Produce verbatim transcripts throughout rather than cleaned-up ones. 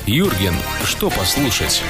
Юрген, что послушать?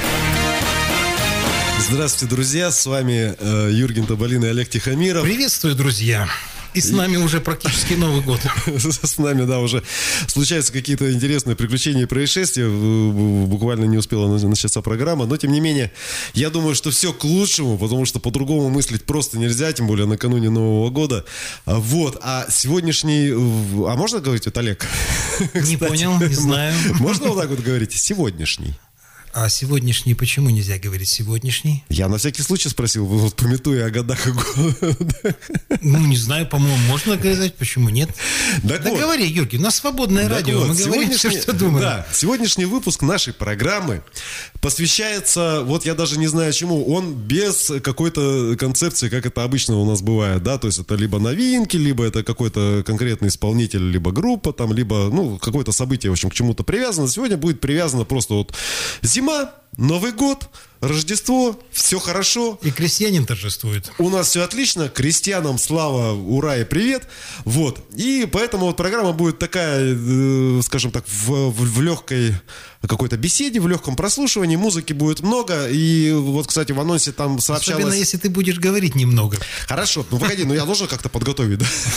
Здравствуйте, друзья, с вами э, Юрген Табалин и Олег Тихомиров. Приветствую, друзья. И с нами уже практически Новый год. С нами, да, уже случаются какие-то интересные приключения и происшествия. Буквально не успела начаться программа. Но, тем не менее, я думаю, что все к лучшему, потому что по-другому мыслить просто нельзя, тем более накануне Нового года. Вот. А сегодняшний... А можно говорить, вот, Олег? Не понял, не знаю. Можно вот так вот говорить? Сегодняшний. А сегодняшний, почему нельзя говорить сегодняшний? Я на всякий случай спросил, вот пометуя о годах и годах. Ну, не знаю, по-моему, можно сказать, почему нет. Так да вот. Говори, Юрий, у нас свободное Так радио, вот, мы говорим все, что думаем. Да, сегодняшний выпуск нашей программы посвящается, вот я даже не знаю чему, он без какой-то концепции, как это обычно у нас бывает, да, то есть это либо новинки, либо это какой-то конкретный исполнитель, либо группа, там, либо, ну, какое-то событие, в общем, к чему-то привязано. Сегодня будет привязано просто вот зима, Новый год, Рождество, все хорошо. И крестьянин торжествует. У нас все отлично, крестьянам слава, ура и привет. Вот, и поэтому вот программа будет такая, э, скажем так, в, в, в легкой какой-то беседе, в легком прослушивании. Музыки будет много, и вот, кстати, в анонсе там сообщалось... Особенно, если ты будешь говорить немного. Хорошо, ну погоди, ну я должен как-то подготовить,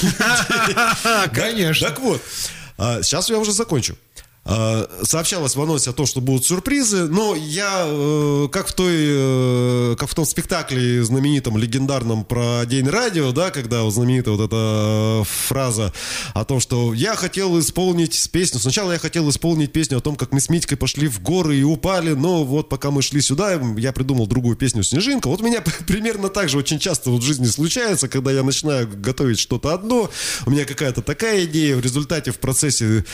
да? Конечно. Так вот, сейчас я уже закончу. Сообщалось в анонсе о том, что будут сюрпризы, но я, как в той, как в том спектакле знаменитом, легендарном про День радио, да, когда вот знаменитая вот эта фраза о том, что я хотел исполнить песню, сначала я хотел исполнить песню о том, как мы с Митькой пошли в горы и упали, но вот пока мы шли сюда, я придумал другую песню «Снежинка». Вот у меня примерно так же очень часто вот в жизни случается, когда я начинаю готовить что-то одно, у меня какая-то такая идея, в результате, в процессе...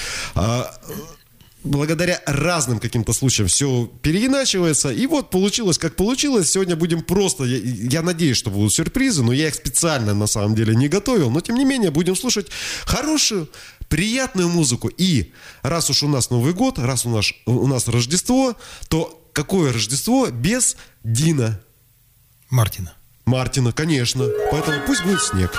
благодаря разным каким-то случаям все переиначивается. И вот получилось, как получилось. Сегодня будем просто... Я, я надеюсь, что будут сюрпризы, но я их специально на самом деле не готовил. Но тем не менее будем слушать хорошую, приятную музыку. И раз уж у нас Новый год, раз у нас, у нас Рождество, то какое Рождество без Дина Мартина. Мартина, конечно. Поэтому пусть будет снег.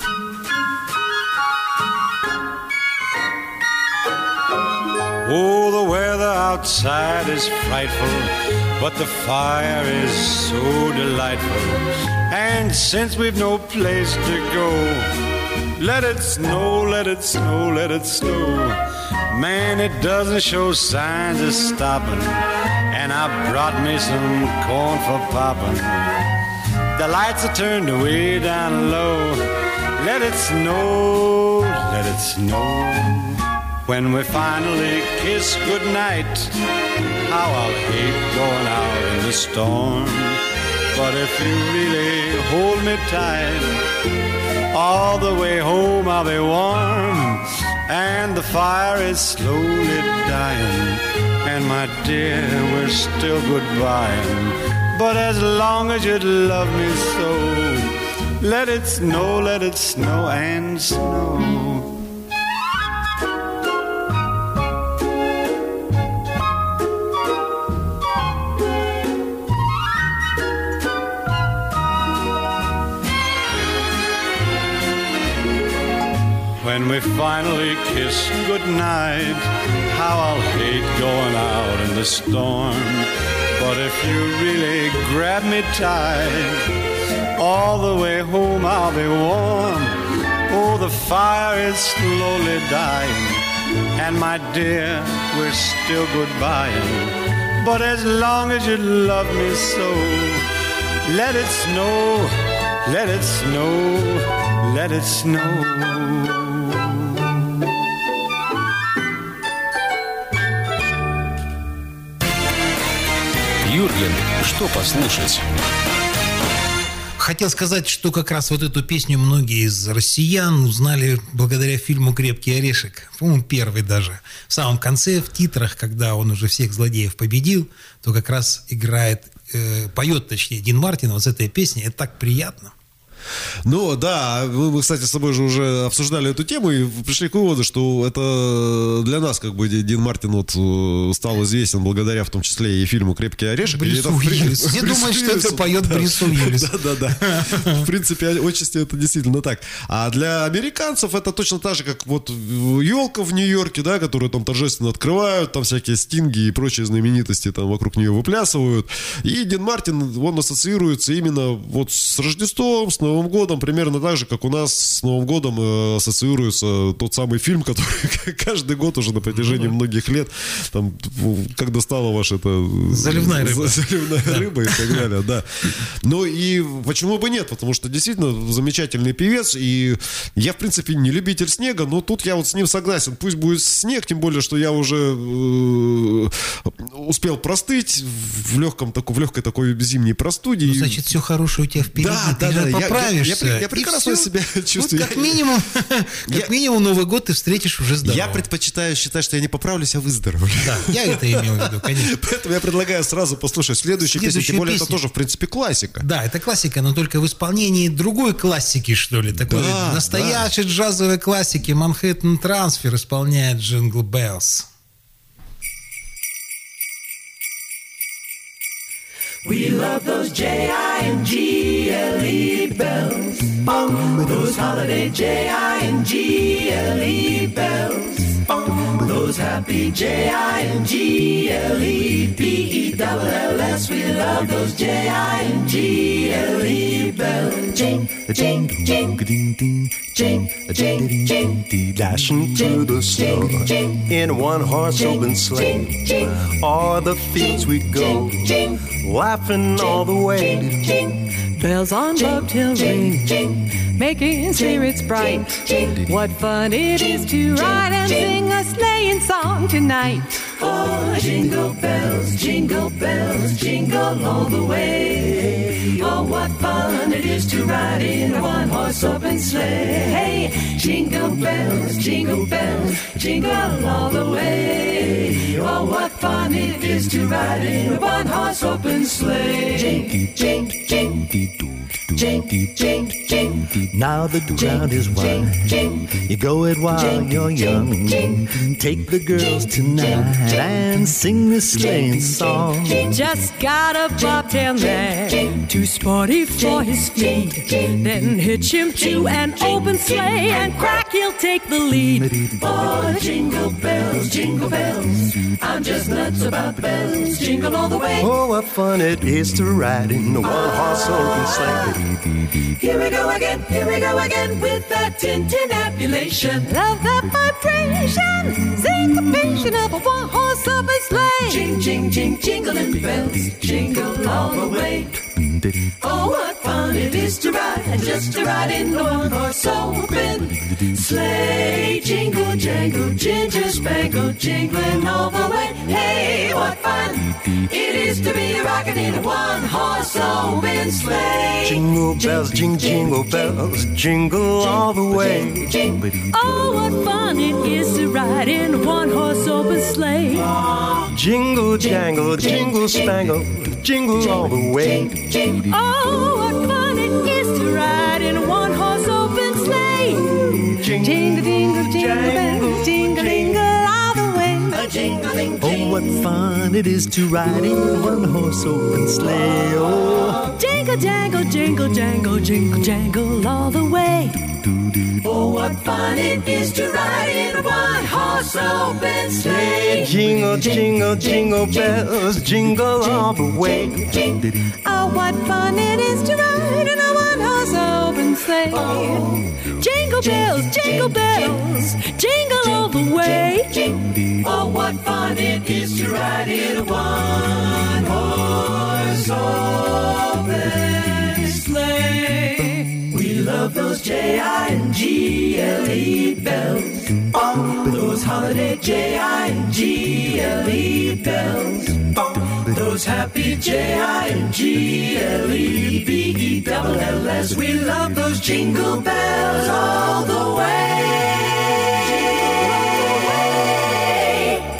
Oh, the weather outside is frightful, but the fire is so delightful. And since we've no place to go, let it snow, let it snow, let it snow. Man, it doesn't show signs of stopping, and I brought me some corn for popping. The lights are turned way down low. Let it snow, let it snow. When we finally kiss goodnight, how I'll hate going out in the storm. But if you really hold me tight, all the way home I'll be warm. And the fire is slowly dying, and my dear, we're still goodbying. But as long as you love me so, let it snow, let it snow and snow. When we finally kiss goodnight, how I'll hate going out in the storm. But if you really grab me tight, all the way home I'll be warm. Oh, the fire is slowly dying, and my dear, we're still goodbying. But as long as you love me so, let it snow, let it snow, let it snow. Юрген, что послушать? Хотел сказать, что как раз вот эту песню многие из россиян узнали благодаря фильму «Крепкий орешек». По-моему, первый даже. В самом конце, в титрах, когда он уже всех злодеев победил, то как раз играет, э, поет, точнее, Дин Мартин вот с этой песней. Это так приятно. Ну, да, мы, мы, кстати, с тобой же уже обсуждали эту тему и пришли к выводу, что это для нас, как бы, Дин Мартин вот стал известен благодаря, в том числе, и фильму «Крепкий орешек». Брюсу Уиллису. Все думают, что это поет Брюсу Уиллису. Да-да-да. В принципе, отчасти это действительно так. А для американцев это точно так же, как вот елка в Нью-Йорке, да, которую там торжественно открывают, там всякие стинги и прочие знаменитости там вокруг нее выплясывают. И Дин Мартин, он ассоциируется именно вот с Рождеством, с Новым годом, примерно так же, как у нас с Новым годом э, ассоциируется тот самый фильм, который каждый год уже на протяжении многих лет, там, как достала ваша это... Заливная рыба. Заливная да. рыба и так далее, да. Ну и почему бы нет, потому что действительно замечательный певец, и я, в принципе, не любитель снега, но тут я вот с ним согласен. Пусть будет снег, тем более, что я уже э, успел простыть в, легком, в легкой такой зимней простуде. Ну, значит, все хорошее у тебя впереди, да, ты да, же да. поправишься. Я, я, я прекрасно себя чувствую. Вот как минимум, как минимум Новый год ты встретишь уже здоровым. Я предпочитаю считать, что я не поправлюсь, а выздоровлю. Да, я это имел в виду, конечно. Поэтому я предлагаю сразу послушать следующую песню, тем более это тоже, в принципе, классика. Да, это классика, но только в исполнении другой классики, что ли, такой да, настоящей да. джазовой классики. Манхэттен Трансфер исполняет Jingle Bells. We love those J I N G L E bells, bong, those holiday J I N G L E bells, bong, those happy J I N G L E B E L L S. We love those J I N G L E bells. Jing, jing, jing, ding, ding, jing, jing, jing, dashing through the snow in a one-horse open sleigh. O'er the fields we go, laughing all the way. Bells on Bobtail ring, making spirits bright. What fun it is to ride and sing a sleighing song tonight. Oh, jingle bells, jingle bells, jingle all the way. Oh, what fun it is to ride in a one-horse open sleigh. Jingle bells, jingle bells, jingle all the way. Oh, what fun it is to ride in a one-horse open sleigh. Jing, jing, jing, jing, jing, jing. Now the ground is wide. You go it while you're young. Take the girls tonight and sing this sleighing song. Just got a bobtail nag, too sporty for his speed. Then hitch him to an open sleigh and crack, he'll take the lead. Oh, jingle bells, jingle bells, I'm just nuts about bells. Jingle all the way. Oh, what fun it is to ride in a one-horse open sleigh. Here we go again, here we go again with that tintinnabulation. Love that vibration, syncopation of a one-horse open sleigh. Jing, jing, jing, jingling bells, jingle all the way. Oh, what fun it is to ride, just to ride in a one-horse open sleigh. Jingle, jangle, ginger spangle, jingling all the way. Hey, what fun it is to be rocking in a one-horse open sleigh. Jingle bells, jing, jingle bells, jingle all the way. Oh, what fun it is to ride in a one-horse open sleigh. Jingle, jangle, jingle, spangle, jingle all the way. Oh, what fun it is to ride in a one-horse open sleigh. Jingle, jingle, jingle bells, jingle, jingle all the way. Oh, what fun it is to ride in a one-horse open sleigh. Oh, jingle, jangle, jingle, jangle, jingle, jangle all the way. Oh, what fun it is to ride in a one-horse open sleigh. Jingle, jingle, jingle bells, jingle all the way. Oh, what fun it is to ride in a one-horse open sleigh. Jingle bells, jingle bells, jingle all the way. Oh, what fun it is to ride in a one-horse open sleigh. We love those J I N G L E bells. Oh, those holiday J I N G L E bells. Oh, those happy J I N G L E B E L L S. We love those jingle bells all the way.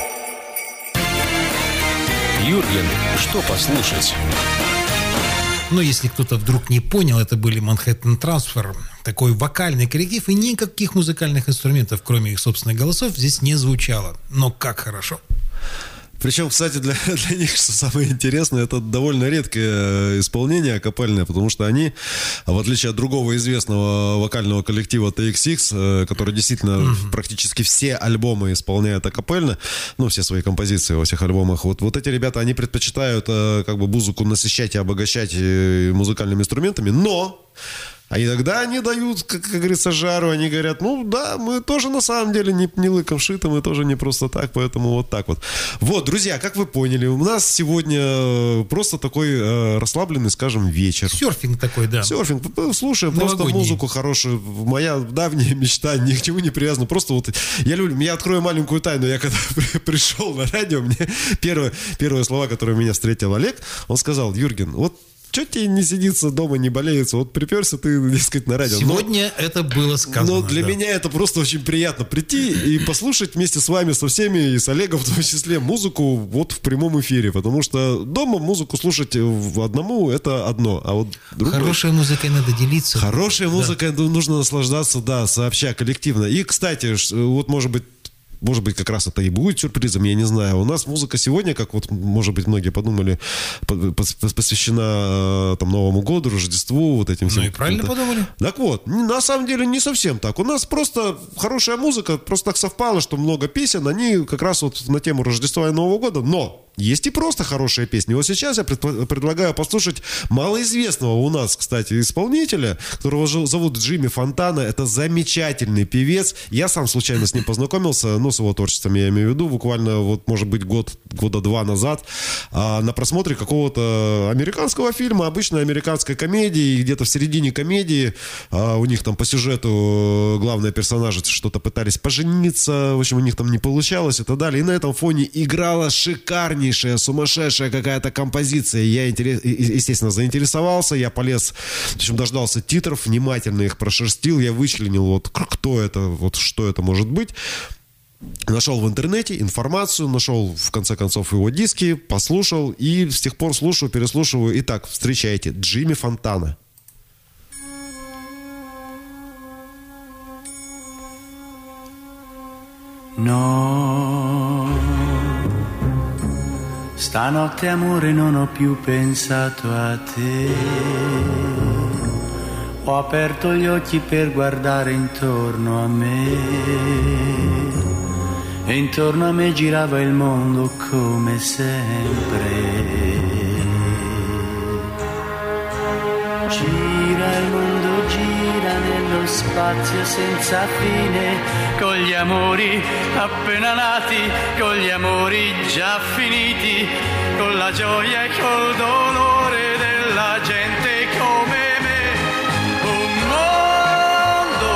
Юрген, что послушать? Но если кто-то вдруг не понял, это были Manhattan Transfer, такой вокальный коллектив, и никаких музыкальных инструментов, кроме их собственных голосов, здесь не звучало. Но как хорошо. Причем, кстати, для, для них, что самое интересное, это довольно редкое исполнение акапельное, потому что они, в отличие от другого известного вокального коллектива ти экс икс, который действительно mm-hmm. практически все альбомы исполняет акапельно, ну, все свои композиции во всех альбомах, вот, вот эти ребята, они предпочитают как бы музыку насыщать и обогащать музыкальными инструментами, но... А иногда они дают, как, как говорится, жару, они говорят, ну да, мы тоже на самом деле не, не лыком шиты, мы тоже не просто так, поэтому вот так вот. Вот, друзья, как вы поняли, у нас сегодня просто такой э, расслабленный, скажем, вечер. Серфинг такой, да. Серфинг, слушаем просто музыку хорошую. Моя давняя мечта, ни к чему не привязана, просто вот, я люблю, я открою маленькую тайну, я когда при, пришел на радио, мне первые, первые слова, которые меня встретил Олег, он сказал, Юрген, вот что тебе не сидится дома, не болеется? Вот приперся ты, дескать, на радио. Сегодня но, это было сказано. Но для да. меня это просто очень приятно прийти и послушать вместе с вами, со всеми, и с Олегом в том числе, музыку вот в прямом эфире. Потому что дома музыку слушать в одному — это одно. А вот другое... Хорошей музыкой надо делиться. Хорошей да. музыкой нужно наслаждаться, да, сообща, коллективно. И, кстати, вот, может быть, Может быть, как раз это и будет сюрпризом, я не знаю. У нас музыка сегодня, как вот, может быть, многие подумали, посвящена там Новому году, Рождеству, вот этим всем. Ну и правильно подумали. Так вот, на самом деле не совсем так. У нас просто хорошая музыка, просто так совпало, что много песен, они как раз вот на тему Рождества и Нового года, но... Есть и просто хорошие песни. Вот сейчас я пред- предлагаю послушать малоизвестного у нас, кстати, исполнителя, которого зовут Джимми Фонтана. Это замечательный певец. Я сам случайно с ним познакомился, ну, с его творчеством я имею в виду, буквально, вот, может быть, год, года два назад, а, на просмотре какого-то американского фильма, обычной американской комедии, где-то в середине комедии а, у них там по сюжету главные персонажи что-то пытались пожениться, в общем, у них там не получалось и так далее. И на этом фоне играла шикарнейшая, сумасшедшая какая-то композиция. Я, естественно, заинтересовался, я полез, в общем, дождался титров, внимательно их прошерстил, я вычленил, вот кто это, вот что это может быть. Нашел в интернете информацию, нашел, в конце концов, его диски, послушал и с тех пор слушаю, переслушиваю. Итак, встречайте, Джимми Фонтана. No, stanotte amore non ho più pensato a te. Ho aperto gli occhi per guardare intorno a me e intorno a me girava il mondo come sempre. Gira il mondo, gira nello spazio senza fine, con gli amori appena nati, con gli amori già finiti, con la gioia e col dolore della gente come me. Un mondo,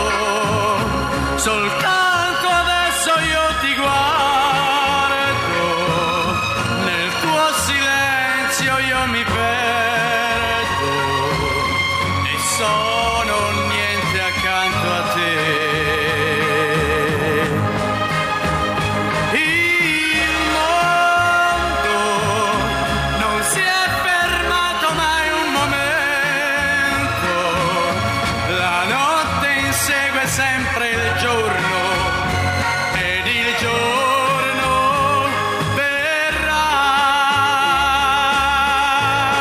soltanto adesso io ti guardo, nel tuo silenzio io mi perdo e sono niente accanto a te. Sempre il giorno ed il giorno verrà.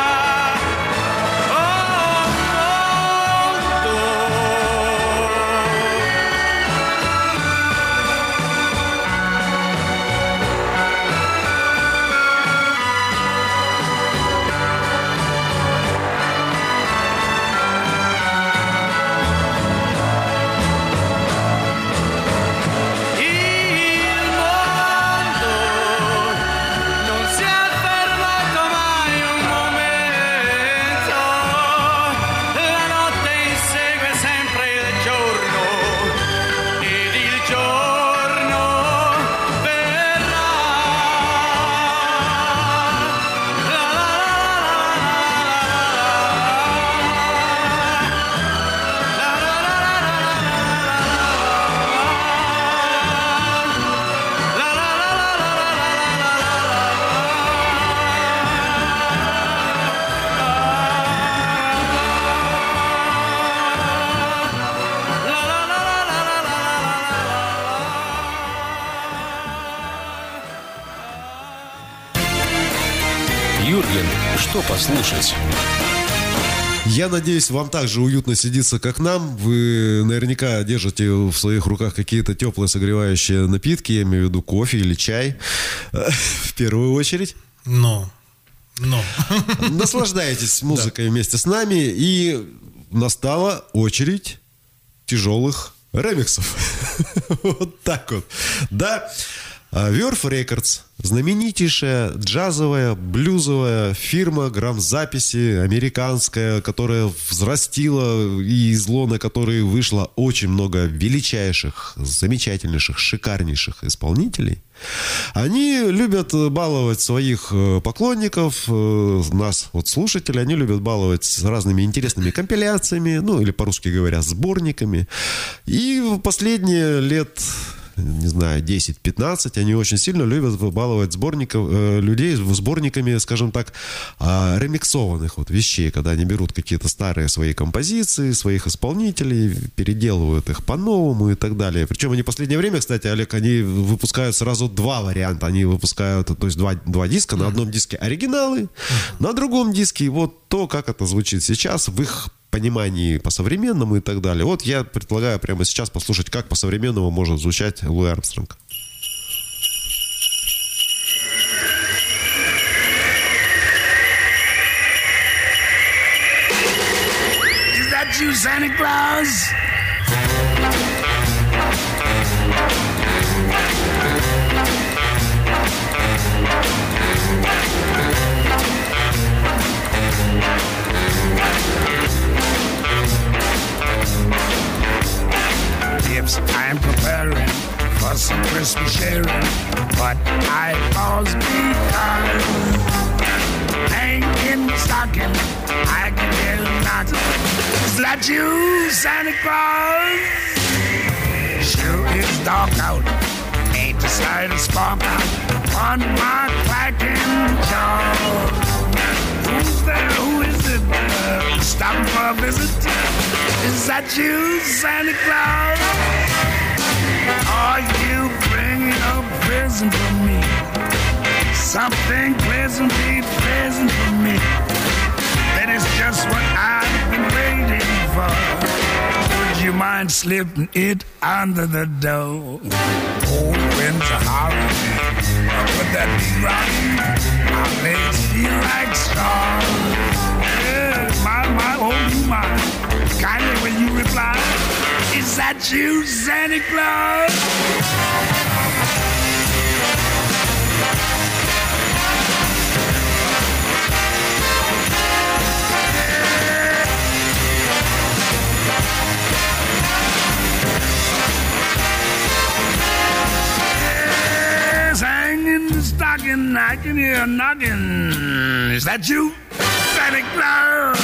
Юрген, что послушать? Я надеюсь, вам так же уютно сидится, как нам. Вы наверняка держите в своих руках какие-то теплые согревающие напитки. Я имею в виду кофе или чай. В первую очередь. Но. Но. Наслаждайтесь музыкой вместе с нами. И настала очередь тяжелых ремиксов. Вот так вот. Да. Verve Records, знаменитейшая джазовая, блюзовая фирма грамзаписи американская, которая взрастила и из лона которой вышло очень много величайших, замечательнейших, шикарнейших исполнителей. Они любят баловать своих поклонников, нас, вот слушателей, они любят баловать с разными интересными компиляциями, ну или по-русски говоря, сборниками. И в последние лет... не знаю, десять-пятнадцать, они очень сильно любят выбалывать сборников, э, людей сборниками, скажем так, э, ремиксованных вот вещей, когда они берут какие-то старые свои композиции, своих исполнителей, переделывают их по-новому и так далее. Причем они в последнее время, кстати, Олег, они выпускают сразу два варианта. Они выпускают, то есть два, два диска. На одном диске оригиналы, на другом диске вот то, как это звучит сейчас в их понимании по-современному и так далее. Вот я предлагаю прямо сейчас послушать, как по-современному может звучать Луи Армстронг. Is that you, Santa Claus? I'm preparing for some Christmas sharing, but I pause because hanging stocking, I can hear a knock. Is that you, Santa Claus? Sure it's dark out, ain't the slightest spark out on my clacking jaw. Who's there? Who is it? Uh, stopping for a visit? Is that you, Santa Claus? Are you bringing a present for me? Something pleasantly pleasant for me. That is just what I've been waiting for. Would you mind slipping it under the door? Oh, winds are howling. Would that be right? My legs feel like straw. Yeah, my, my, oh, my. Kindly will you reply? Is that you, Santa Claus? Yes, hanging the stocking, I can hear a knocking. Is that you, Santa Claus?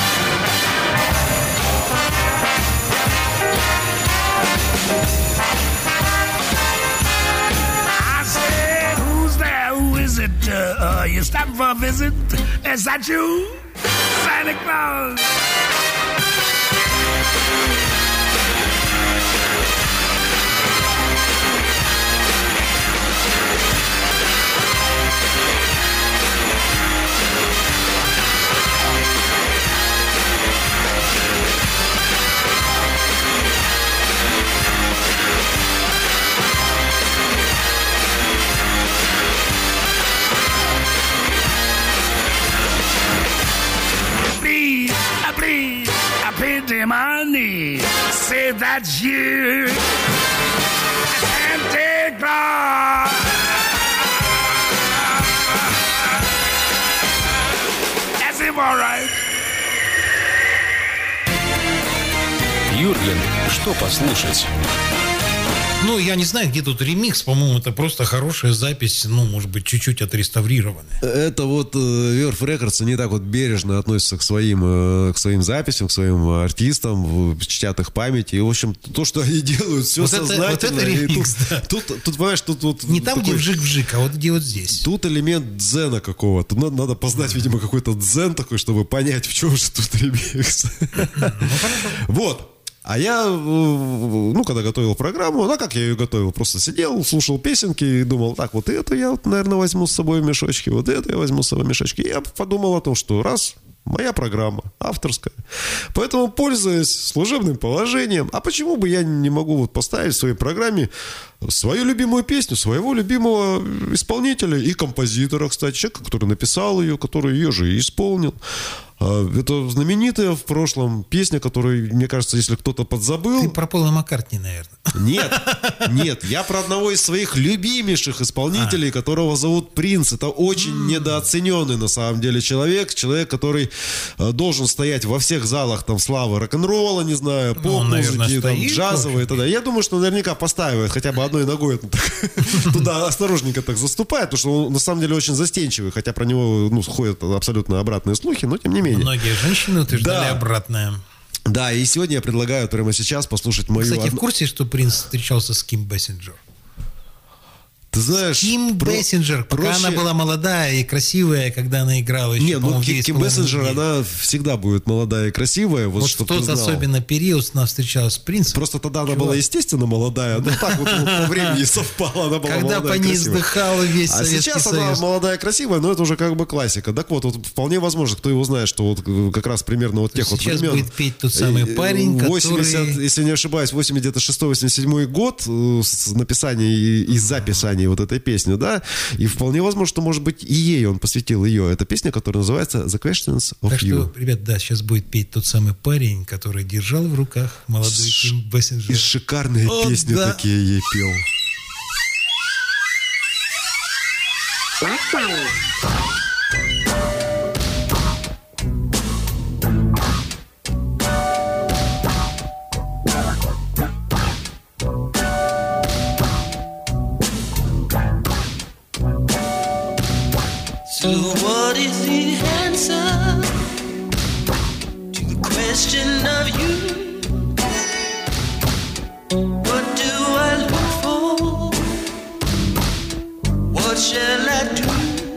I said, who's there? Who is it? Uh, uh, you stopping for a visit? Is that you, Santa Claus? Please, uh, please, I pity my knee. Say that's you, Santa Claus. That's him, all right. Юрген, что послушать? Ну, я не знаю, где тут ремикс. По-моему, это просто хорошая запись, ну, может быть, чуть-чуть отреставрированная. Это вот э, Verve Records не так вот бережно относятся к своим, э, к своим записям, к своим артистам, чтят их память. И, в общем, то, что они делают, все вот сознательно. Это, вот это ремикс, тут, да. тут, тут, тут, понимаешь, тут вот... Не там, такой, где вжик-вжик, а вот где вот здесь. Тут элемент дзена какого-то. Надо, надо познать, видимо, какой-то дзен такой, чтобы понять, в чем же тут ремикс. Вот. А я, ну, когда готовил программу, ну, как я ее готовил, просто сидел, слушал песенки и думал, так, вот эту я, вот, наверное, возьму с собой в мешочке, вот эту я возьму с собой в мешочке. И я подумал о том, что раз, моя программа, авторская. Поэтому, пользуясь служебным положением, а почему бы я не могу вот поставить в своей программе свою любимую песню, своего любимого исполнителя и композитора, кстати, человека, который написал ее, который ее же и исполнил. Это знаменитая в прошлом песня, которую, мне кажется, если кто-то подзабыл... Ты про Пола Маккартни, наверное. Нет, нет, я про одного из своих любимейших исполнителей, а. которого зовут Принц. Это очень mm. недооцененный на самом деле человек. Человек, который должен стоять во всех залах там славы рок-н-ролла, не знаю, поп-музыки, там, джазовой и т.д. Я думаю, что наверняка поставит хотя бы одной ногой туда осторожненько так заступает, потому что он на самом деле очень застенчивый, хотя про него ну, ходят абсолютно обратные слухи, но тем не менее. Многие женщины утверждали да. обратное. Да, и сегодня я предлагаю прямо сейчас послушать мою... Кстати, в курсе, что Принц встречался с Ким Бессинджер? Ты знаешь... Ким про... Бессинджер, пока проще... она была молодая и красивая, когда она играла еще, Не, ну Ким, Ким Бессинджер, она всегда будет молодая и красивая. Вот, вот в тот особенно период она встречалась с Принцем. Просто тогда она Чего? была, естественно, молодая. Ну так вот по времени совпало, она была когда молодая по ней вздыхала весь А Советский сейчас Союз. Она молодая и красивая, но это уже как бы классика. Так вот, вот вполне возможно, кто его знает, что вот как раз примерно вот тех вот времен. Сейчас будет петь тот самый парень, восемьдесят, который... Если не ошибаюсь, восемьдесят шестой восемьдесят седьмой год с написания и, и записания вот этой песни, да, и вполне возможно, что, может быть, и ей он посвятил ее. Это песня, которая называется «The Questions of так You». Что, ребят, да, сейчас будет петь тот самый парень, который держал в руках молодой Ким Бессинджер. И шикарные О, песни да. такие ей пел. So what is the answer to the question of you? What do I look for? What shall I do?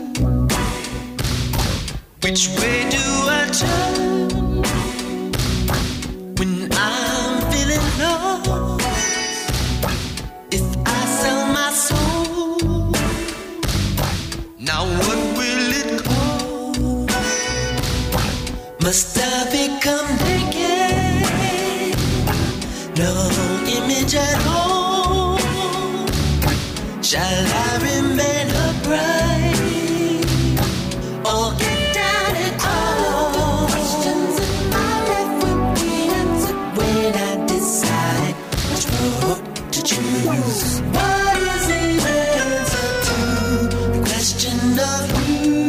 Which way do I turn when I'm feeling lost? If I sell my soul, now what will it cost? Must I become naked? No image at all. Shall I remain upright or get down and call? Questions in my life will be answered when I decide which road to choose. What is the answer to the question of you?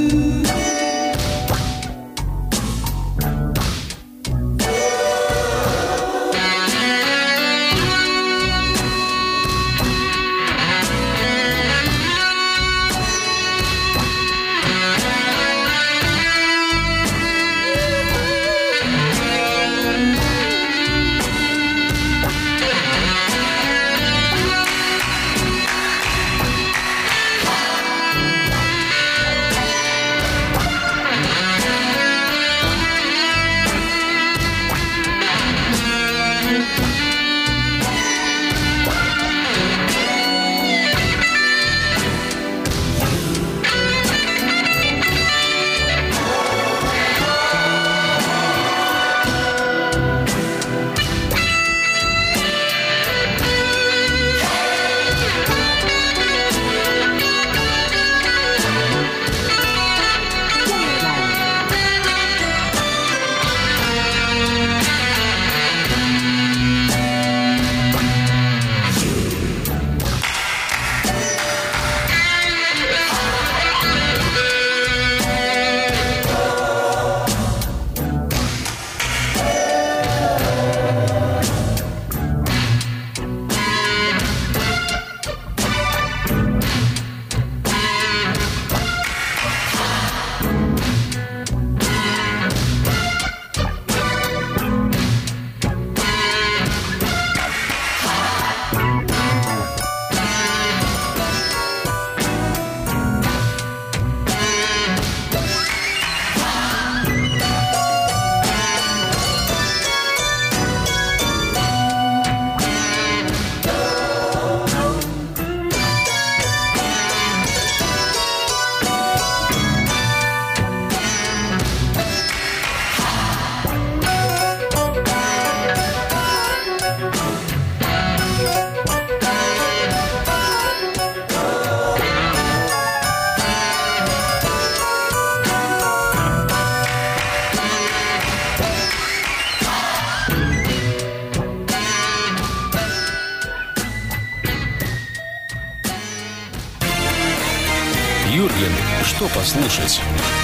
что послушать?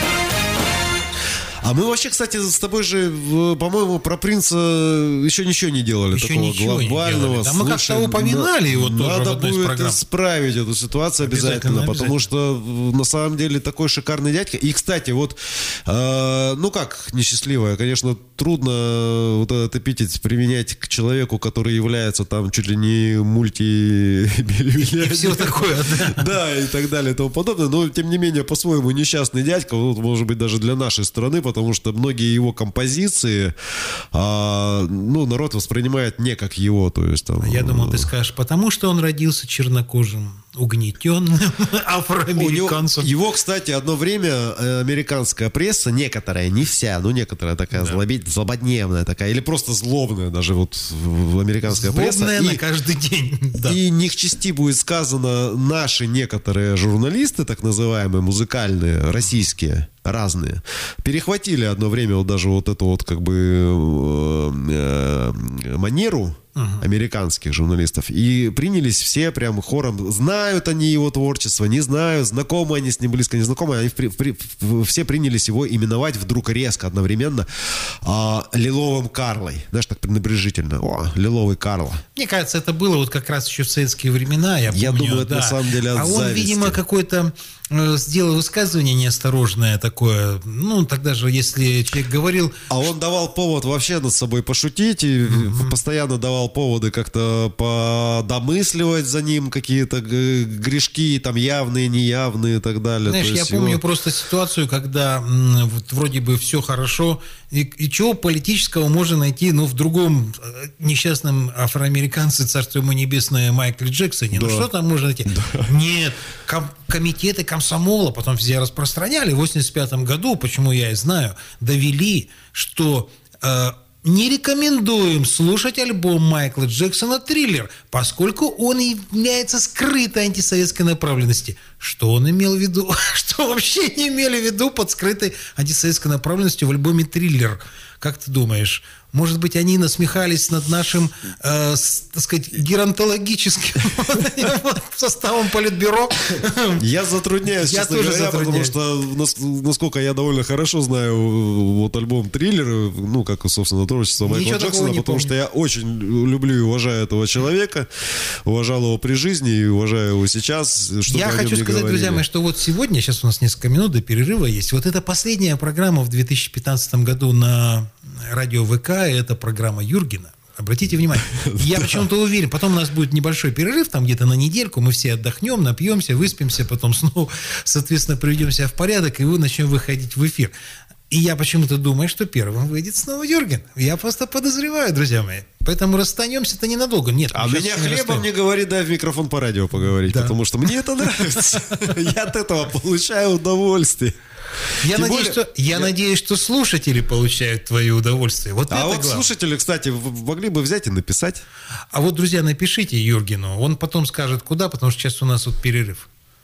А мы вообще, кстати, с тобой же, в- по-моему, про принца еще ничего не делали. Еще такого ничего не глобального. делали. Да мы как-то Слушай, упоминали на- его тоже в Надо одной из будет программ. исправить эту ситуацию обязательно, Обязательно, потому обязательно. что в- на самом деле такой шикарный дядька. И, кстати, вот, э, ну как несчастливая, конечно, трудно вот этот эпитет применять к человеку, который является там чуть ли не мультимиллионером. И все такое, да. Да, и так далее и тому подобное. Но, тем не менее, по-своему несчастный дядька, вот, может быть, даже для нашей страны, потому что многие его композиции, а, ну, народ воспринимает не как его, то есть там... Я думал, ты скажешь, потому что он родился чернокожим, угнетенным У него- афроамериканцем. Его, кстати, одно время э, американская пресса, некоторая, не вся, но некоторая такая злобе- злободневная такая, или просто злобная даже вот в, в американская пресса. Злобная на И- каждый день. Да. И не к чести будет сказано, наши некоторые журналисты, так называемые, музыкальные, российские, разные, перехватили одно время вот даже вот эту вот как бы э, э, манеру американских журналистов и принялись все прям хором, знают они его творчество, не знают, знакомы они с ним, близко не знакомы, они при- при- в- все принялись его именовать вдруг резко одновременно а, Лиловым Карлой, знаешь, так пренебрежительно, о, Лиловый Карла. Мне кажется, это было вот как раз еще в советские времена. Я, Я помню, думаю, это да. на самом деле от А он, зависти. видимо, какое-то э, сделал высказывание неосторожное такое. Ну, тогда же, если человек говорил... А он давал повод вообще над собой пошутить и постоянно давал поводы как-то подомысливать за ним какие-то г- грешки, там явные, неявные и так далее. Знаешь, То я есть помню его- просто ситуацию, когда м, вот вроде бы все хорошо, и, и чего политического можно найти, ну, в другом э, несчастном афроамериканце, царство ему небесное, Майкле Джексоне. Ну, Да. что там можно найти? Нет, ком- комитеты комсомола потом все распространяли в восемьдесят пятом году, почему я и знаю, довели, что... э, не рекомендуем слушать альбом Майкла Джексона «Триллер», поскольку он является скрытой антисоветской направленности. Что он имел в виду? Что вообще не имели в виду под скрытой антисоветской направленностью в альбоме «Триллер»? Как ты думаешь? Может быть, они насмехались над нашим, э, с, так сказать, геронтологическим составом политбюро? Я затрудняюсь, Я честно тоже говоря, потому затрудняюсь. что, нас- насколько я довольно хорошо знаю вот альбом «Триллер», ну, как, и, собственно, творчество Майкла Ничего такого Джексона, не потому помню. что я очень люблю и уважаю этого человека, уважал его при жизни и уважаю его сейчас. Что Я бы о нем хочу ни сказать, говорили. друзья мои, что вот сегодня, сейчас у нас несколько минут до перерыва есть, вот это последняя программа в две тысячи пятнадцатом году на радио ВК, это программа Юргена. Обратите внимание. Я почему-то уверен, потом у нас будет небольшой перерыв, там где-то на недельку, мы все отдохнем, напьемся, выспимся, потом снова, соответственно, приведем себя в порядок, и вы начнем выходить в эфир. И я почему-то думаю, что первым выйдет снова Юрген. Я просто подозреваю, друзья мои. Поэтому расстанемся-то ненадолго. Нет, А мы сейчас меня не хлебом расстанемся. не говори, дай в микрофон по радио поговорить, Да. потому что мне это нравится. Я от этого получаю удовольствие. Я, Тем надеюсь, более- что, я, надеюсь, что слушатели получают твое удовольствие. Вот А это вот главное. слушатели, кстати, в- могли бы взять и написать. А вот, друзья, напишите Юргену, он потом скажет, куда, потому что сейчас у нас вот перерыв.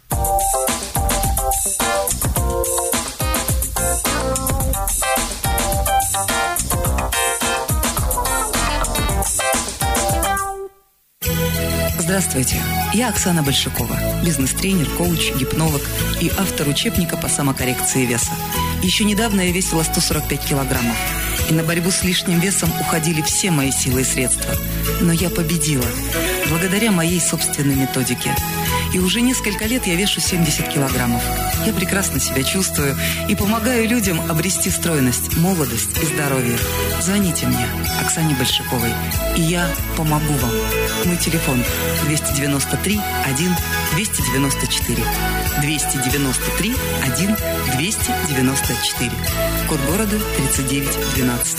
Здравствуйте, я Оксана Большакова, бизнес-тренер, коуч, гипнолог и автор учебника по самокоррекции веса. Еще недавно я весила сто сорок пять килограммов, и на борьбу с лишним весом уходили все мои силы и средства. Но я победила, благодаря моей собственной методике. И уже несколько лет я вешу семьдесят килограммов. Я прекрасно себя чувствую и помогаю людям обрести стройность, молодость и здоровье. Звоните мне, Оксане Большаковой, и я помогу вам. Мой телефон двести девяносто три один двести девяносто четыре. двести девяносто три один двести девяносто четыре. Код города тридцать девять двенадцать.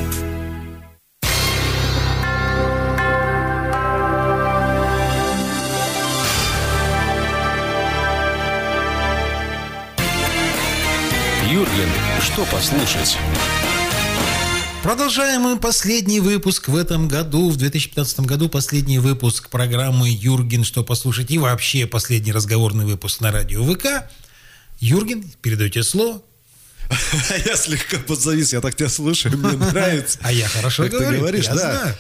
Юрген, что послушать? Продолжаем мы последний выпуск в этом году, в две тысячи пятнадцатом году, последний выпуск программы «Юрген, что послушать» и вообще последний разговорный выпуск на радио ВК. Юрген, передаю тебе слово. Я слегка подзавис, я так тебя слушаю, мне нравится. А я хорошо как говорю, ты говоришь, я да. знаю.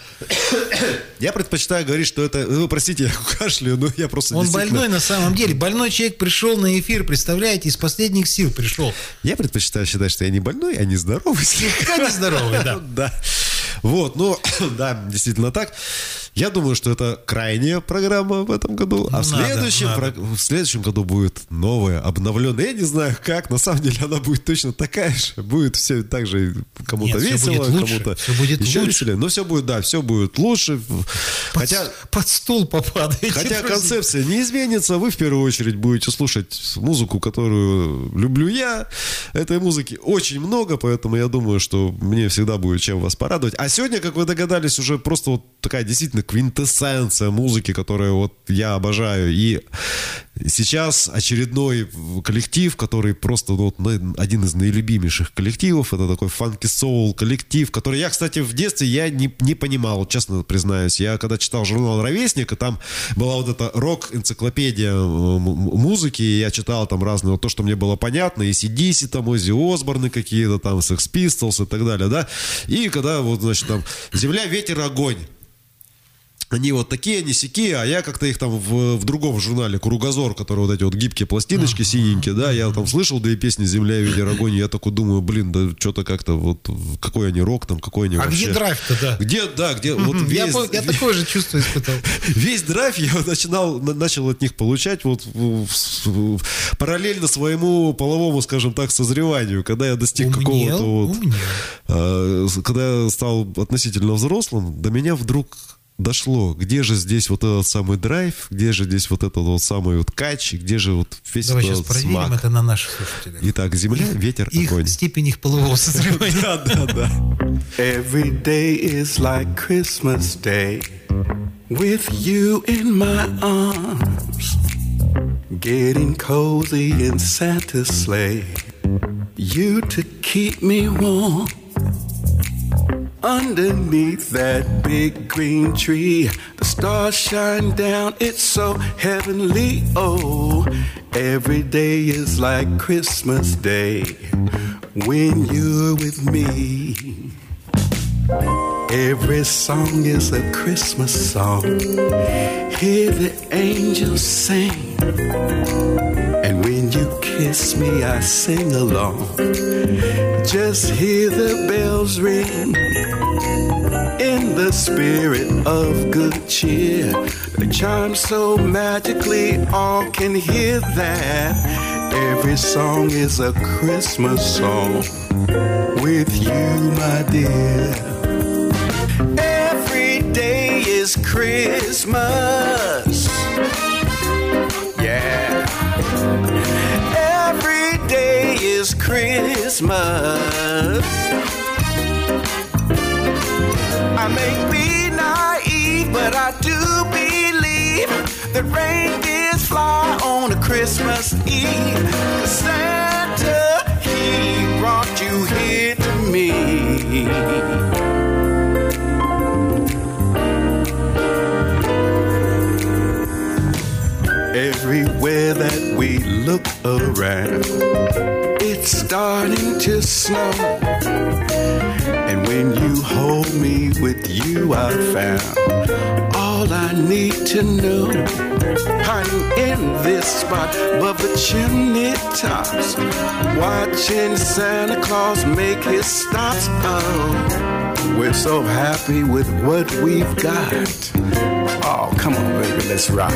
Я предпочитаю говорить, что это... Вы простите, я кашляю, но я просто Он действительно... больной на самом деле. Больной человек пришел на эфир, представляете, из последних сил пришел. Я предпочитаю считать, что я не больной, а не здоровый. Слегка нездоровый, да. Да. Вот, ну, да, действительно так. Я думаю, что это крайняя программа в этом году. А в, Надо, следующем, надо. про- в следующем году будет новая, обновленная. Я не знаю как, на самом деле она будет точно такая же. Будет все так же кому-то Нет, всё весело, будет лучше, кому-то всё будет еще лучше. веселее. Но все будет, да, все будет лучше. Под, Хотя... под стул попадаете. Хотя просто. концепция не изменится, вы в первую очередь будете слушать музыку, которую люблю я. Этой музыки очень много, поэтому я думаю, что мне всегда будет чем вас порадовать. А сегодня, как вы догадались, уже просто вот такая действительно квинтэссенция музыки, которую вот я обожаю. И сейчас очередной коллектив, который просто ну, вот, один из наилюбимейших коллективов. Это такой фанки-соул коллектив, который я, кстати, в детстве я не, не понимал, честно признаюсь. Я когда читал журнал «Ровесник», и там была вот эта рок-энциклопедия музыки, и я читал там разные, вот то, что мне было понятно, и си ди си, там, Оззи Осборны какие-то, там, Sex Pistols и так далее, да. И когда вот, значит, там «Земля, ветер, огонь». Они вот такие, не сякие, а я как-то их там в, в другом журнале «Кругозор», который вот эти вот гибкие пластиночки синенькие, да, я там слышал две песни «Земля, ветер, огонь», и я такой думаю, блин, да что-то как-то вот, какой они рок там, какой они А вообще... где драйв-то, да? Где, да, где вот весь... Я, по- я такое же чувство испытал. Весь драйв я начинал, на- начал от них получать вот в- в- в- параллельно своему половому, скажем так, созреванию, когда я достиг Умнел, какого-то вот... умнел. э, с- когда я стал относительно взрослым, до меня вдруг дошло, где же здесь вот этот самый драйв, где же здесь вот этот вот самый вот кач, где же вот весь Давай этот сейчас проверим смак. это на наших слушателях. Итак, земля, ветер, Их огонь. степень их полового созревания. Да, да, да. Every day is like Christmas Day with you in my arms, getting cozy in Santa's sleigh, you to keep me warm. Underneath that big green tree, the stars shine down, it's so heavenly. Oh, every day is like Christmas Day when you're with me. Every song is a Christmas song. Hear the angels sing, and when you kiss me, I sing along. Just hear the bells ring. In the spirit of good cheer, they chime so magically, all can hear that. Every song is a Christmas song with you, my dear. Every day is Christmas. Yeah. Every day is Christmas. I may be naive, but I do believe that reindeers fly on a Christmas Eve. 'Cause Santa, he brought you here to me. Everywhere that we look around, it's starting to snow. And when you hold me, with you I found all I need to know. Hiding in this spot above the chimney tops, watching Santa Claus make his stops. Oh, we're so happy with what we've got. Oh, come on, baby, let's rock.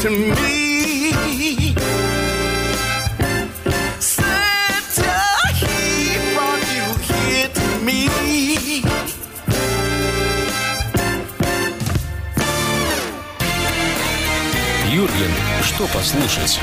to me. Santa, he brought you here to me. Юрген, что послушать?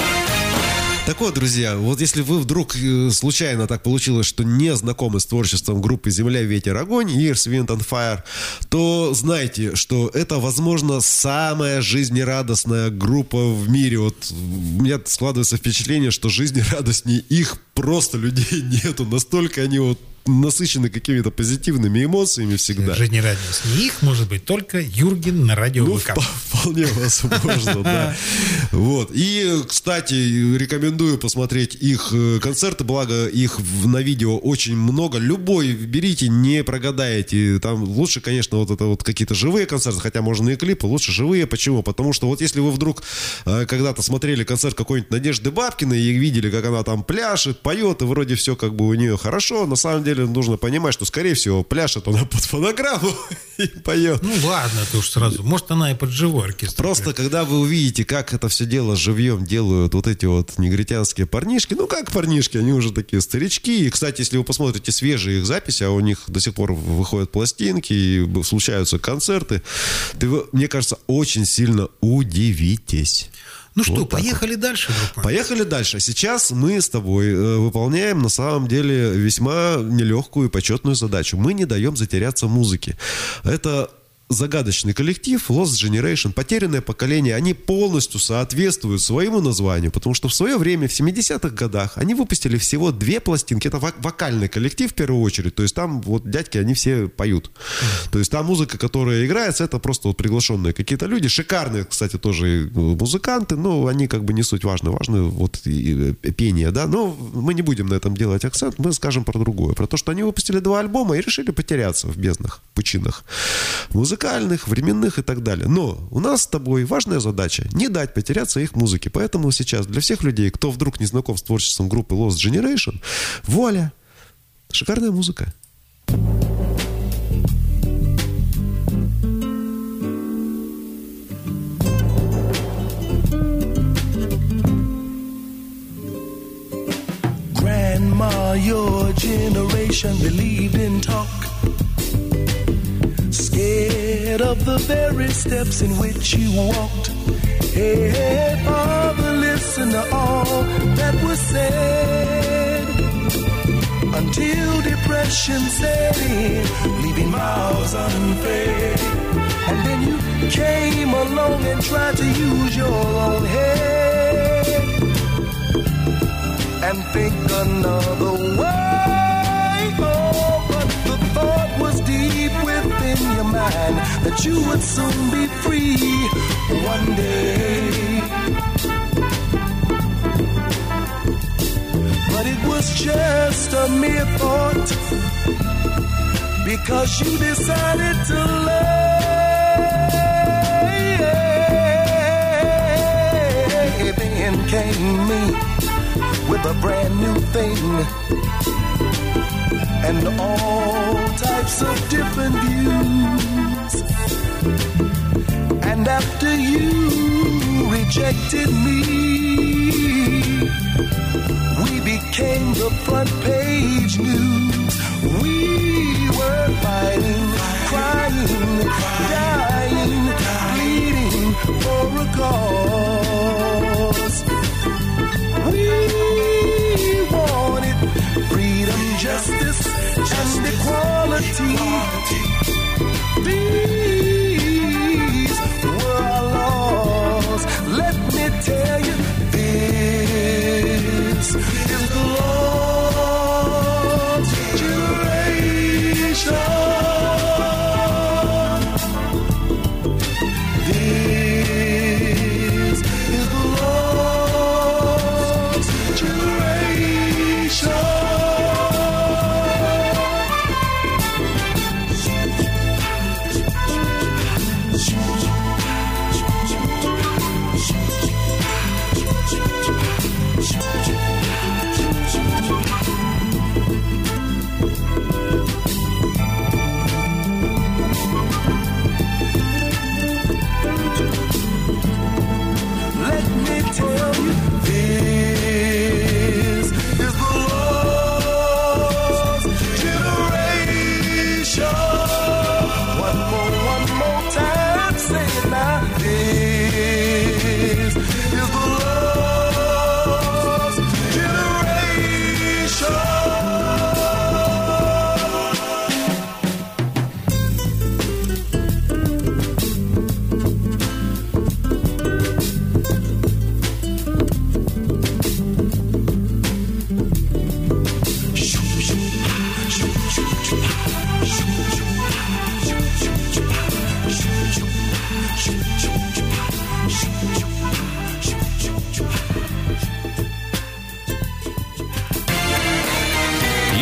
Так вот, друзья, вот если вы вдруг э, случайно так получилось, что не знакомы с творчеством группы «Земля, ветер, огонь» Earth, Wind and Fire, то знайте, что это, возможно, самая жизнерадостная группа в мире. Вот у меня складывается впечатление, что жизнерадостнее их просто людей нету. Настолько они вот насыщены какими-то позитивными эмоциями всегда. Жизнерадостнее их может быть только Юрген на радио Ну, ВК. вполне возможно, да. Вот. И, кстати, рекомендую посмотреть их концерты, благо их на видео очень много. Любой берите, не прогадаете. Там лучше, конечно, вот это вот какие-то живые концерты, хотя можно и клипы, лучше живые. Почему? Потому что вот если вы вдруг когда-то смотрели концерт какой-нибудь Надежды Бабкиной и видели, как она там пляшет, поет, и вроде все как бы у нее хорошо, на самом деле нужно понимать, что, скорее всего, пляшет она под фонограмму и поет. Ну ладно, ты уж сразу. Может, она и под живой оркестр. Просто, когда вы увидите, как это все дело живьем делают вот эти вот негритянские парнишки, ну, как парнишки, они уже такие старички. И, кстати, если вы посмотрите свежие их записи, а у них до сих пор выходят пластинки и случаются концерты, то вы, мне кажется, очень сильно удивитесь. Ну что, вот поехали вот. дальше, друг мой. Поехали дальше. Сейчас мы с тобой э, выполняем на самом деле весьма нелегкую и почетную задачу. Мы не даем затеряться музыке. Это загадочный коллектив Lost Generation, потерянное поколение. Они полностью соответствуют своему названию, потому что в свое время, в семидесятых годах, они выпустили всего две пластинки. Это вокальный коллектив в первую очередь. То есть там вот дядьки, они все поют. Mm. То есть та музыка, которая играется, это просто вот приглашенные какие-то люди. Шикарные, кстати, тоже музыканты, но они как бы не суть важны. Важно вот и, и, пение, да. Но мы не будем на этом делать акцент, мы скажем про другое. Про то, что они выпустили два альбома и решили потеряться в безднах, пучинах музыкальных, временных и так далее. Но у нас с тобой важная задача не дать потеряться их музыке. Поэтому сейчас для всех людей, кто вдруг не знаком с творчеством группы Lost Generation, вуаля! Шикарная музыка. Grandma, your generation believed in talk. Scared of the very steps in which you walked. Hey, hey, Father, listen to all that was said. Until depression set in, leaving miles unfed. And then you came along and tried to use your own head and think another way. Oh, but the thought was deep within your mind that you would soon be free one day. But it was just a mere thought, because you decided to lay. Then came me with a brand new thing and all types of different views. And after you rejected me, we became the front page news. We were fighting, crying, dying, bleeding for a cause. We wanted freedom, justice, and equality. These were our laws. Let me tell you, this is the Lost Generation. This is the Lost Generation.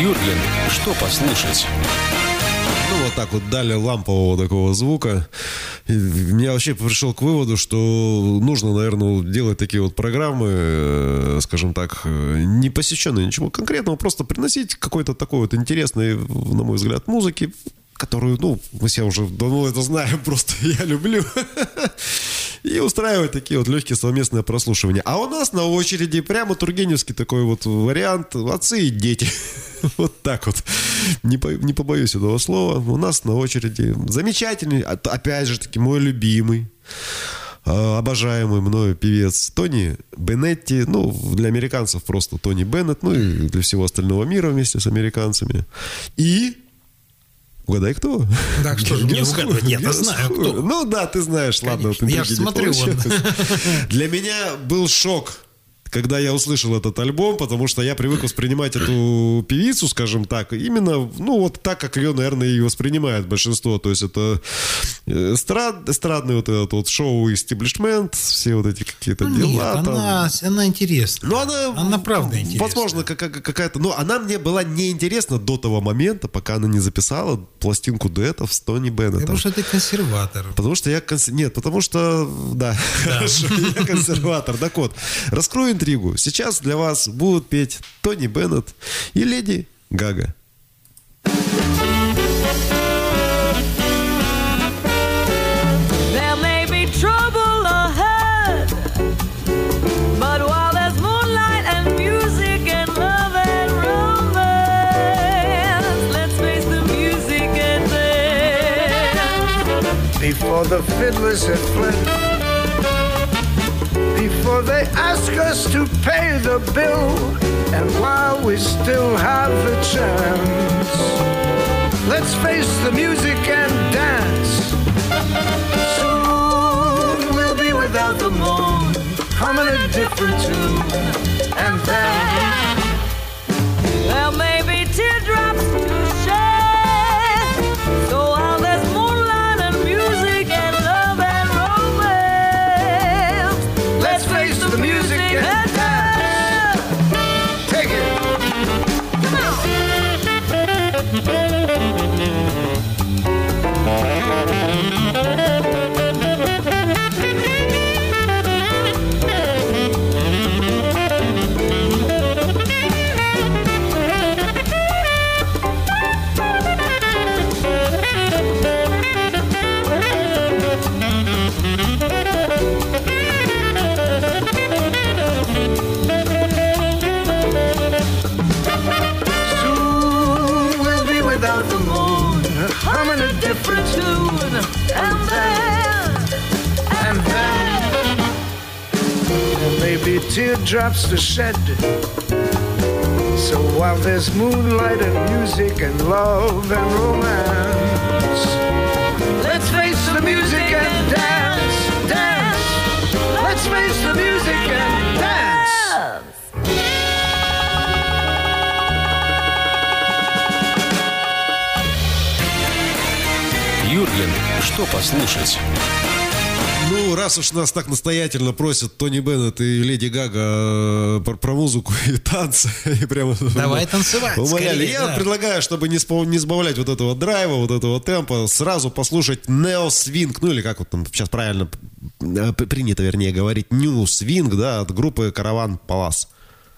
Юрген, что послушать? Ну, вот так вот дали лампового такого звука. И я вообще пришел к выводу, что нужно, наверное, делать такие вот программы, скажем так, не посвященные ничему конкретному, просто приносить какой-то такой вот интересный, на мой взгляд, музыки, которую, ну, мы все уже давно это знаем, просто я люблю. И устраивать такие вот легкие совместные прослушивания. А у нас на очереди прямо тургеневский такой вот вариант «Отцы и дети». Вот так вот. Не, по, не побоюсь этого слова. У нас на очереди замечательный, опять же таки, мой любимый, обожаемый мною певец Тони Беннетти. Ну, для американцев просто Тони Беннет. Ну, и для всего остального мира вместе с американцами. И... Угадай, кто? Так что же мне угадывать? Я-то знаю, кто. Ну да, ты знаешь, ладно. Вот я же смотрю. Для меня был шок, когда я услышал этот альбом, потому что я привык воспринимать эту певицу, скажем так, именно, ну, вот так, как ее, наверное, и воспринимает большинство. То есть это эстрад, эстрадный вот этот вот шоу «Истеблишмент», все вот эти какие-то ну, дела. Нет, там. она, она интересна. Ну, она, она правда интересна. Возможно, какая-то... Но она мне была неинтересна до того момента, пока она не записала пластинку дуэтов с Тони Беннетом. Потому что ты консерватор. Потому что я... Конс... Нет, потому что... Да, да. Хорошо, я консерватор. Так вот, раскрою интригу. Сейчас для вас будут петь Тони Беннет и Леди Гага. Before the fiddlers have fled, before they ask us to pay the bill, and while we still have the chance, let's face the music and dance. Soon we'll be without the moon, humming a different tune, and then there may be teardrops to shed, so while there's moonlight and music and love and romance, let's face the music and dance. Take it. Come on. Humming a different tune, and then, and then there may be teardrops to shed. So while there's moonlight and music and love and romance, let's face the music and dance, dance. Let's face the music and dance. Юрген, что послушать? Ну, раз уж нас так настоятельно просят Тони Беннет и Леди Гага про, про музыку и танцы, и прямо давай танцевать. Умоляли. Скорее, Я да. предлагаю, чтобы не, спо, не сбавлять вот этого драйва, вот этого темпа, сразу послушать нео-свинг, ну или как вот там сейчас правильно принято, вернее, говорить, нью-свинг, да, от группы Караван Палас.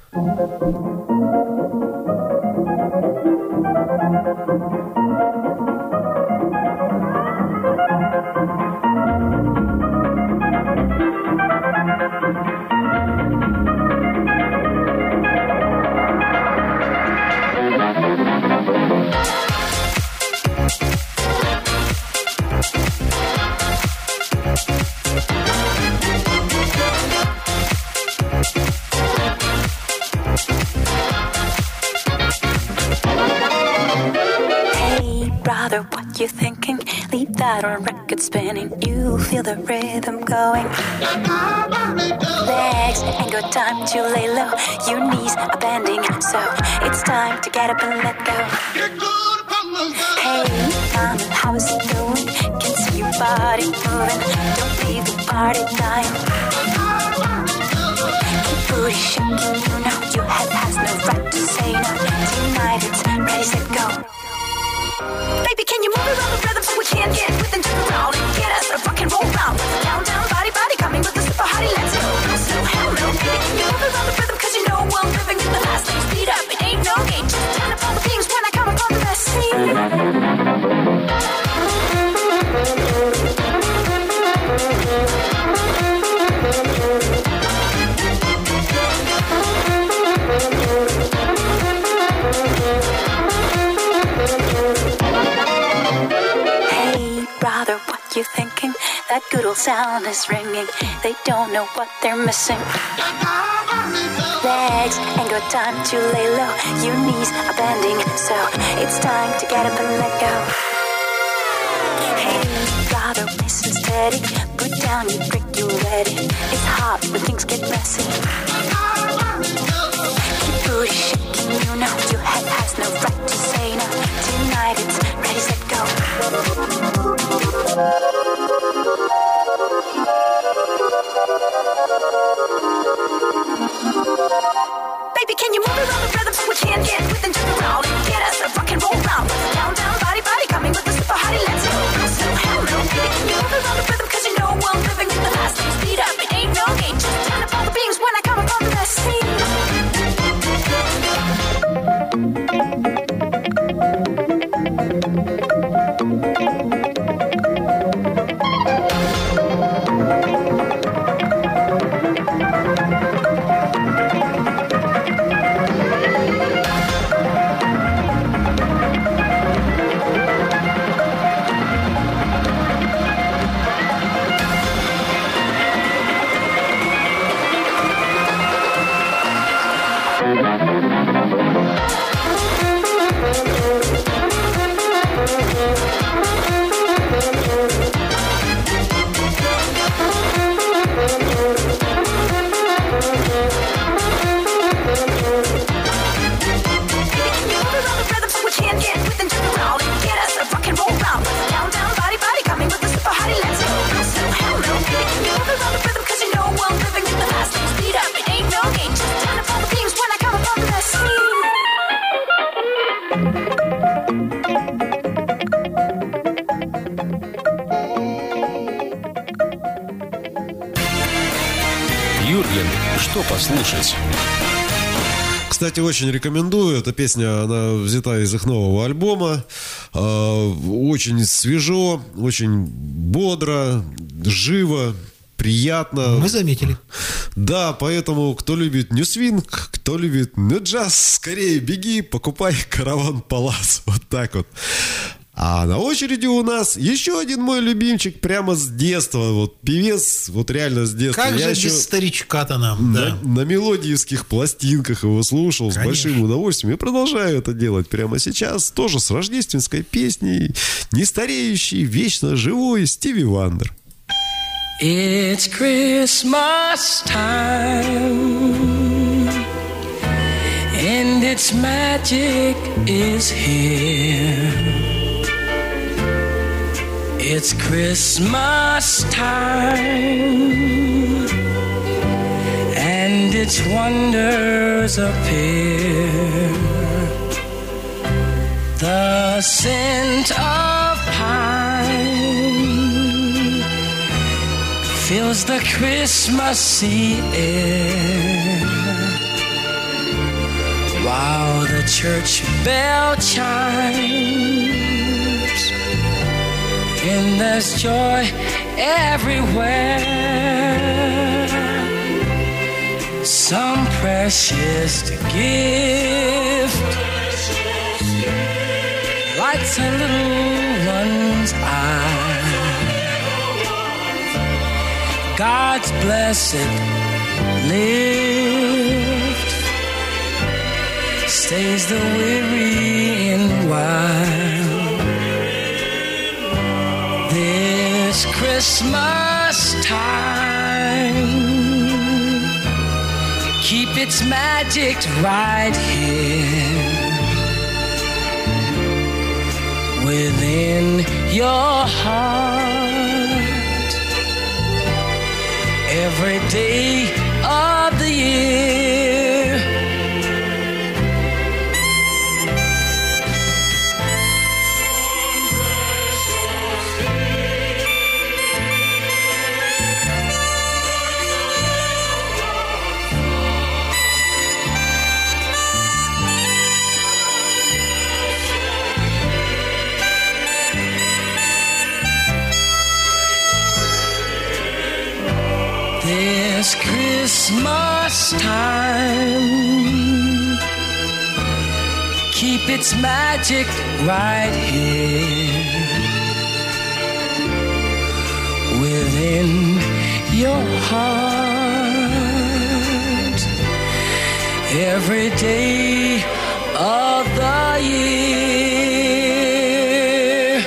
What you thinking? Leave that on record spinning. You feel the rhythm going. Legs ain't got time to lay low. Your knees are bending, so it's time to get up and let go. Hey, mama, how's it going? Can see your body moving. Don't leave the party dying. Keep booty shaking, you know your head has no right to say no. Tonight it's that good old sound is ringing. They don't know what they're missing. Legs ain't got time to lay low. Your knees are bending, so it's time to get up and let go. Hey, brother, listen steady. Put down your brick, you're ready. It's hard when things get messy. Keep booty shaking, you know your head has no right to say no. Tonight it's ready, set, go. Baby, can you move around the rhythm so we can get with and jump around and get us a rock and roll round? Down, down, body, body, coming with a super hottie, let's go. So hell no, baby, can you move around the rhythm? Cause you know I'm living in the last name. Speed up, it ain't no game. Just turn up all the beams when I come up on the scene. Юрген, что послушать? Кстати, очень рекомендую. Эта песня, она взята из их нового альбома. Очень свежо, очень бодро, живо, приятно. Мы заметили. Да, поэтому, кто любит нью-свинг, кто любит нью-джаз, скорее беги, покупай «Караван Палас». Вот так вот. А на очереди у нас еще один мой любимчик прямо с детства. Вот певец, вот реально с детства. Как Я же еще без старичка-то нам, на, да. на мелодиевских пластинках его слушал. Конечно. С большим удовольствием. И продолжаю это делать прямо сейчас. Тоже с рождественской песней. Нестареющий, вечно живой Стиви Вандер. It's Christmas time, and its magic is here. It's Christmas time, and its wonders appear. The scent of pine fills the Christmassy air, while the church bell chimes, and there's joy everywhere. Some precious gift lights a little one's eye. God's blessed lift stays the weary in while. This Christmas time, keep its magic right here within your heart. Every day of the year, this Christmas time, keep its magic right here in your heart every day of the year.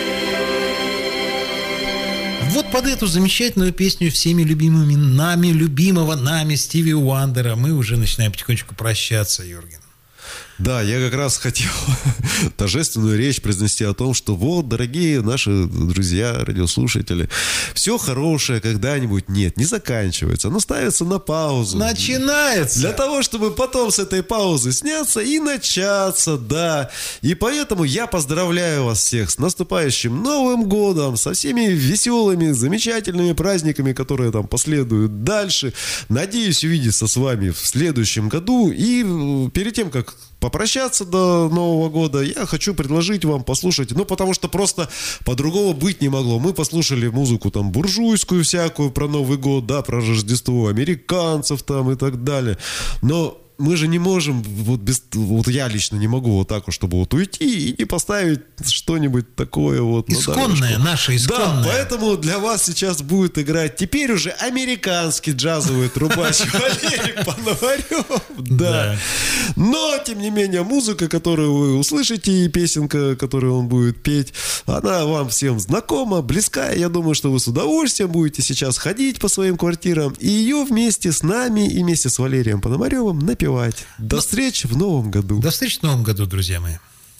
Вот под эту замечательную песню всеми любимыми нами, любимого нами Стиви Уандера мы уже начинаем потихонечку прощаться, Юрген. Да, я как раз хотел торжественную речь произнести о том, что вот, дорогие наши друзья, радиослушатели, все хорошее когда-нибудь нет, не заканчивается, оно ставится на паузу. Начинается. Для того, чтобы потом с этой паузы сняться и начаться, да. И поэтому я поздравляю вас всех с наступающим Новым годом, со всеми веселыми, замечательными праздниками, которые там последуют дальше. Надеюсь увидеться с вами в следующем году. И перед тем, как попрощаться до Нового года, я хочу предложить вам послушать, ну, потому что просто по-другому быть не могло. Мы послушали музыку там буржуйскую всякую про Новый год, да, про Рождество американцев там и так далее. Но мы же не можем, вот, без, вот я лично не могу вот так вот, чтобы вот уйти и не поставить что-нибудь такое вот. Исконное, наше исконное. Да, поэтому для вас сейчас будет играть теперь уже американский джазовый трубач Валерий Пономарев. Да. Но, тем не менее, музыка, которую вы услышите, и песенка, которую он будет петь, она вам всем знакома, близка. Я думаю, что вы с удовольствием будете сейчас ходить по своим квартирам и ее вместе с нами и вместе с Валерием Пономаревым напевать. До встречи в Новом году. До встречи в Новом году, друзья мои.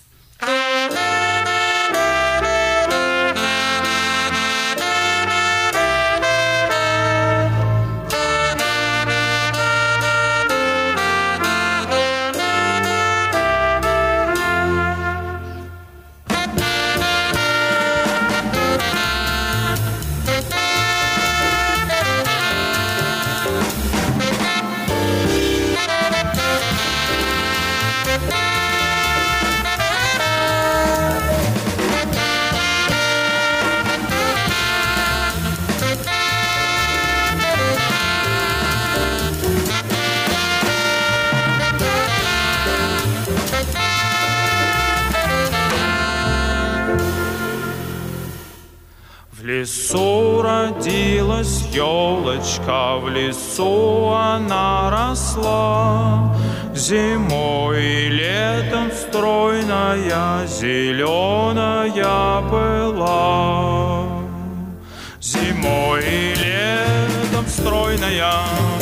В лесу родилась елочка, в лесу она росла. Зимой и летом стройная, зеленая была. Зимой и летом стройная,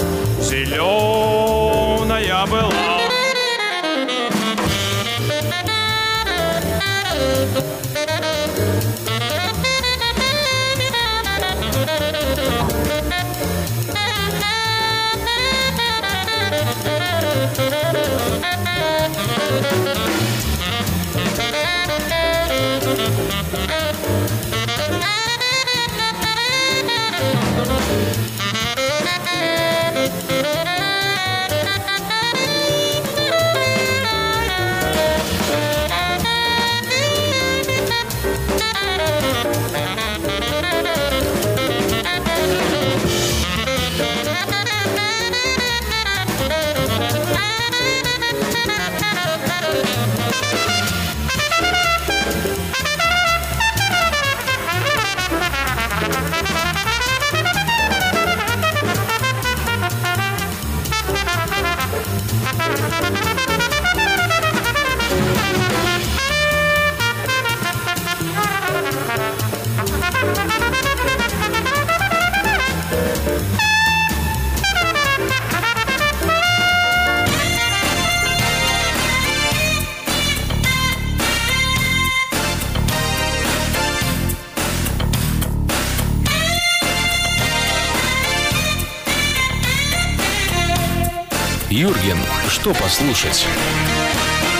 зеленая была. Юрген, что послушать?